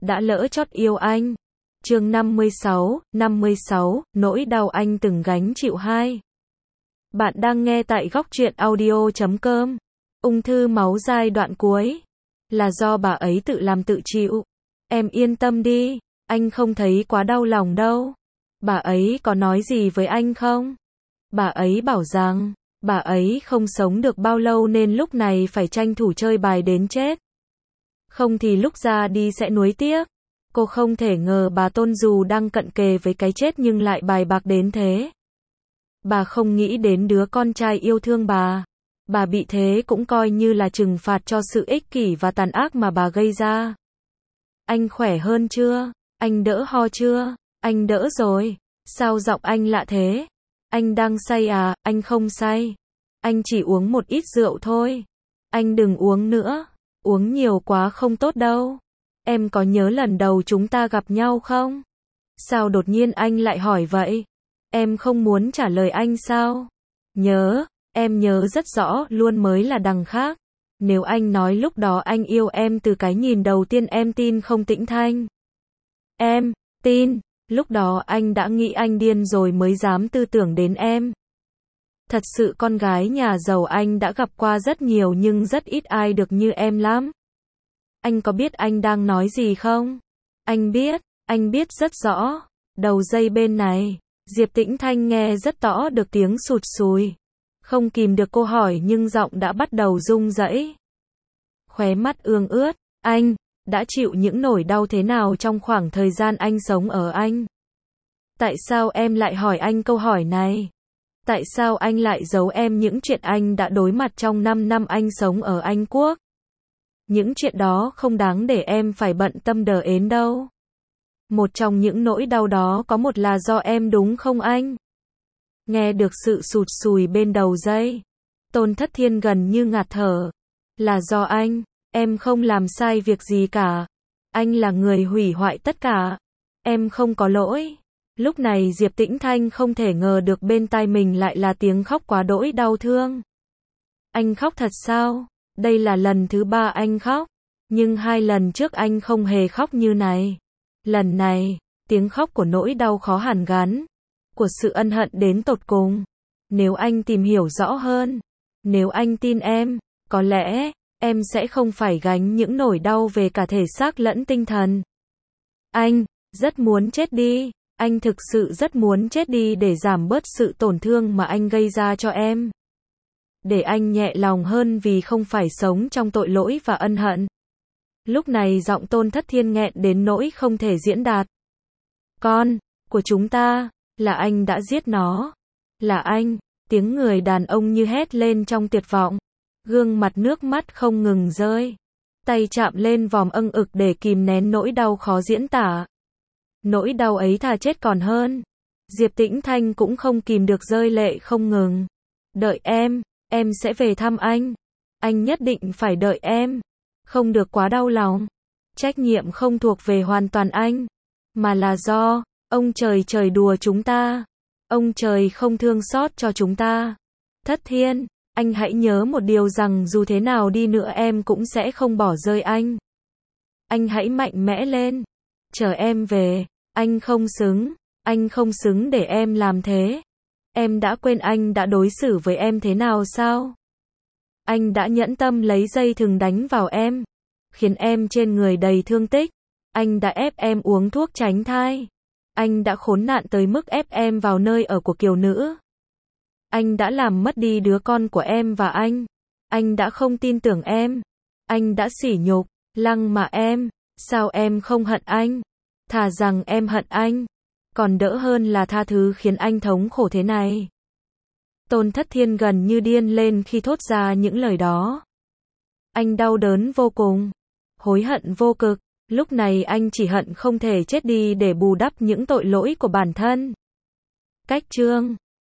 đã lỡ chót yêu anh. Chương 56, nỗi đau anh từng gánh chịu 2. Bạn đang nghe tại Góc Truyện Audio.com. Ung thư máu giai đoạn cuối. Là do bà ấy tự làm tự chịu. Em yên tâm đi, anh không thấy quá đau lòng đâu. Bà ấy có nói gì với anh không? Bà ấy bảo rằng, bà ấy không sống được bao lâu nên lúc này phải tranh thủ chơi bài đến chết. Không thì lúc ra đi sẽ nuối tiếc. Cô không thể ngờ bà Tôn dù đang cận kề với cái chết nhưng lại bài bạc đến thế. Bà không nghĩ đến đứa con trai yêu thương bà. Bà bị thế cũng coi như là trừng phạt cho sự ích kỷ và tàn ác mà bà gây ra. Anh khỏe hơn chưa? Anh đỡ ho chưa? Anh đỡ rồi. Sao giọng anh lạ thế? Anh đang say à? Anh không say. Anh chỉ uống một ít rượu thôi. Anh đừng uống nữa. Uống nhiều quá không tốt đâu. Em có nhớ lần đầu chúng ta gặp nhau không? Sao đột nhiên anh lại hỏi vậy? Em không muốn trả lời anh sao? Nhớ, em nhớ rất rõ, luôn mới là đằng khác. Nếu anh nói lúc đó anh yêu em từ cái nhìn đầu tiên em tin không Tĩnh Thanh? Em tin, lúc đó anh đã nghĩ anh điên rồi mới dám tư tưởng đến em. Thật sự con gái nhà giàu anh đã gặp qua rất nhiều nhưng rất ít ai được như em lắm. Anh có biết anh đang nói gì không? Anh biết rất rõ. Đầu dây bên này, Diệp Tĩnh Thanh nghe rất rõ được tiếng sụt sùi. Không kìm được cô hỏi nhưng giọng đã bắt đầu rung rẩy. Khóe mắt ương ướt, anh đã chịu những nỗi đau thế nào trong khoảng thời gian anh sống ở Anh? Tại sao em lại hỏi anh câu hỏi này? Tại sao anh lại giấu em những chuyện anh đã đối mặt trong 5 năm anh sống ở Anh Quốc? Những chuyện đó không đáng để em phải bận tâm đờ ến đâu. Một trong những nỗi đau đó có một là do em đúng không anh? Nghe được sự sụt sùi bên đầu dây, Tôn Thất Thiên gần như ngạt thở. Là do anh, em không làm sai việc gì cả. Anh là người hủy hoại tất cả. Em không có lỗi. Lúc này Diệp Tĩnh Thanh không thể ngờ được bên tai mình lại là tiếng khóc quá đỗi đau thương. Anh khóc thật sao? Đây là lần thứ 3 anh khóc. Nhưng 2 lần trước anh không hề khóc như này. Lần này, tiếng khóc của nỗi đau khó hàn gắn. Của sự ân hận đến tột cùng. Nếu anh tìm hiểu rõ hơn. Nếu anh tin em, có lẽ, em sẽ không phải gánh những nỗi đau về cả thể xác lẫn tinh thần. Anh rất muốn chết đi. Anh thực sự rất muốn chết đi để giảm bớt sự tổn thương mà anh gây ra cho em. Để anh nhẹ lòng hơn vì không phải sống trong tội lỗi và ân hận. Lúc này giọng Tôn Thất Thiên nghẹn đến nỗi không thể diễn đạt. Con của chúng ta, là anh đã giết nó. Là anh, tiếng người đàn ông như hét lên trong tuyệt vọng. Gương mặt nước mắt không ngừng rơi. Tay chạm lên vòm âng ực để kìm nén nỗi đau khó diễn tả. Nỗi đau ấy thà chết còn hơn. Diệp Tĩnh Thanh cũng không kìm được rơi lệ không ngừng. Đợi em sẽ về thăm anh. Anh nhất định phải đợi em. Không được quá đau lòng. Trách nhiệm không thuộc về hoàn toàn anh. Mà là do, ông trời đùa chúng ta. Ông trời không thương xót cho chúng ta. Thất Thiên, anh hãy nhớ một điều rằng dù thế nào đi nữa em cũng sẽ không bỏ rơi anh. Anh hãy mạnh mẽ lên. Chờ em về. Anh không xứng để em làm thế. Em đã quên anh đã đối xử với em thế nào sao? Anh đã nhẫn tâm lấy dây thừng đánh vào em, khiến em trên người đầy thương tích. Anh đã ép em uống thuốc tránh thai. Anh đã khốn nạn tới mức ép em vào nơi ở của kiều nữ. Anh đã làm mất đi đứa con của em và anh đã không tin tưởng em. Anh đã sỉ nhục, lăng mạ em. Sao em không hận anh? Thà rằng em hận anh, còn đỡ hơn là tha thứ khiến anh thống khổ thế này. Tôn Thất Thiên gần như điên lên khi thốt ra những lời đó. Anh đau đớn vô cùng, hối hận vô cực. Lúc này anh chỉ hận không thể chết đi để bù đắp những tội lỗi của bản thân. Cách chương